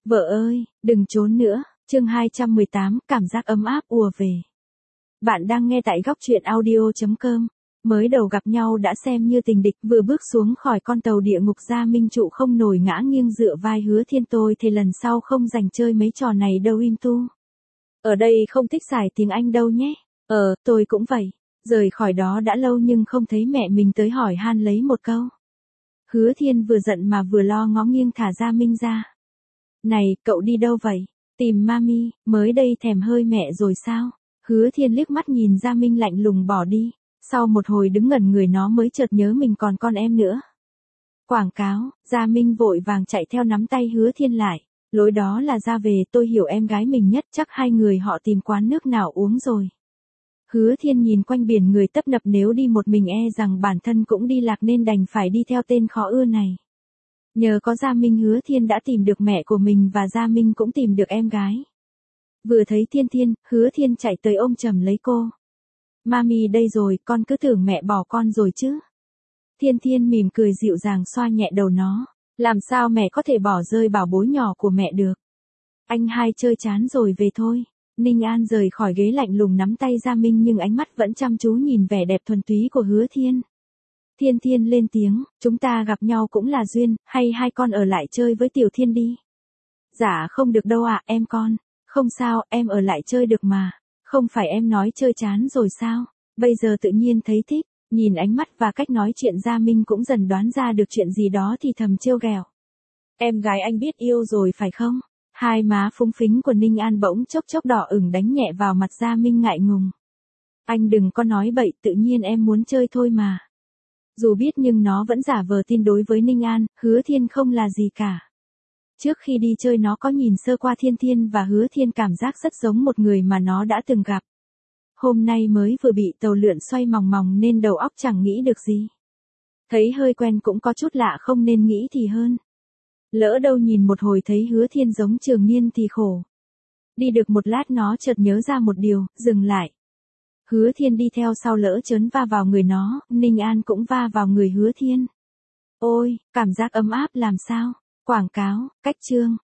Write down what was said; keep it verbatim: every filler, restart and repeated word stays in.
Vợ ơi, đừng trốn nữa, chương hai trăm mười tám, cảm giác ấm áp ùa về. Bạn đang nghe tại góc truyện audio chấm com. Mới đầu gặp nhau đã xem như tình địch, vừa bước xuống khỏi con tàu địa ngục Gia Minh trụ không nổi ngã nghiêng dựa vai Hứa Thiên, tôi thì lần sau không dành chơi mấy trò này đâu im tu. Ở đây không thích xài tiếng Anh đâu nhé. Ờ, tôi cũng vậy. Rời khỏi đó đã lâu nhưng không thấy mẹ mình tới hỏi han lấy một câu. Hứa Thiên vừa giận mà vừa lo ngó nghiêng thả Gia Minh ra. Này, cậu đi đâu vậy? Tìm mami, mới đây thèm hơi mẹ rồi sao? Hứa Thiên liếc mắt nhìn Gia Minh lạnh lùng bỏ đi. Sau một hồi đứng ngẩn người nó mới chợt nhớ mình còn con em nữa. Quảng cáo, Gia Minh vội vàng chạy theo nắm tay Hứa Thiên lại. Lối đó là ra về, tôi hiểu em gái mình nhất, chắc hai người họ tìm quán nước nào uống rồi. Hứa Thiên nhìn quanh biển người tấp nập, nếu đi một mình e rằng bản thân cũng đi lạc nên đành phải đi theo tên khó ưa này. Nhờ có Gia Minh, Hứa Thiên đã tìm được mẹ của mình và Gia Minh cũng tìm được em gái. Vừa thấy Thiên Thiên, Hứa Thiên chạy tới ôm chầm lấy cô. Mami đây rồi, con cứ tưởng mẹ bỏ con rồi chứ. Thiên Thiên mỉm cười dịu dàng xoa nhẹ đầu nó. Làm sao mẹ có thể bỏ rơi bảo bối nhỏ của mẹ được. Anh hai chơi chán rồi về thôi. Ninh An rời khỏi ghế lạnh lùng nắm tay Gia Minh nhưng ánh mắt vẫn chăm chú nhìn vẻ đẹp thuần túy của Hứa Thiên. Thiên Thiên lên tiếng, chúng ta gặp nhau cũng là duyên, hay hai con ở lại chơi với Tiểu Thiên đi. Dạ không được đâu ạ, em con. Không sao, em ở lại chơi được mà. Không phải em nói chơi chán rồi sao? Bây giờ tự nhiên thấy thích. Nhìn ánh mắt và cách nói chuyện Gia Minh cũng dần đoán ra được chuyện gì đó thì thầm trêu ghẹo. Em gái anh biết yêu rồi phải không? Hai má phúng phính của Ninh An bỗng chốc chốc đỏ ửng đánh nhẹ vào mặt Gia Minh ngại ngùng. Anh đừng có nói bậy, tự nhiên em muốn chơi thôi mà. Dù biết nhưng nó vẫn giả vờ tin. Đối với Ninh An, Hứa Thiên không là gì cả. Trước khi đi chơi nó có nhìn sơ qua Thiên Thiên và Hứa Thiên cảm giác rất giống một người mà nó đã từng gặp. Hôm nay mới vừa bị tàu lượn xoay mòng mòng nên đầu óc chẳng nghĩ được gì. Thấy hơi quen cũng có chút lạ, không nên nghĩ thì hơn. Lỡ đâu nhìn một hồi thấy Hứa Thiên giống Trường Niên thì khổ. Đi được một lát nó chợt nhớ ra một điều, dừng lại. Hứa Thiên đi theo sau lỡ chớn va vào người nó, Ninh An cũng va vào người Hứa Thiên. Ôi, cảm giác ấm áp làm sao? Quảng cáo, cách chương.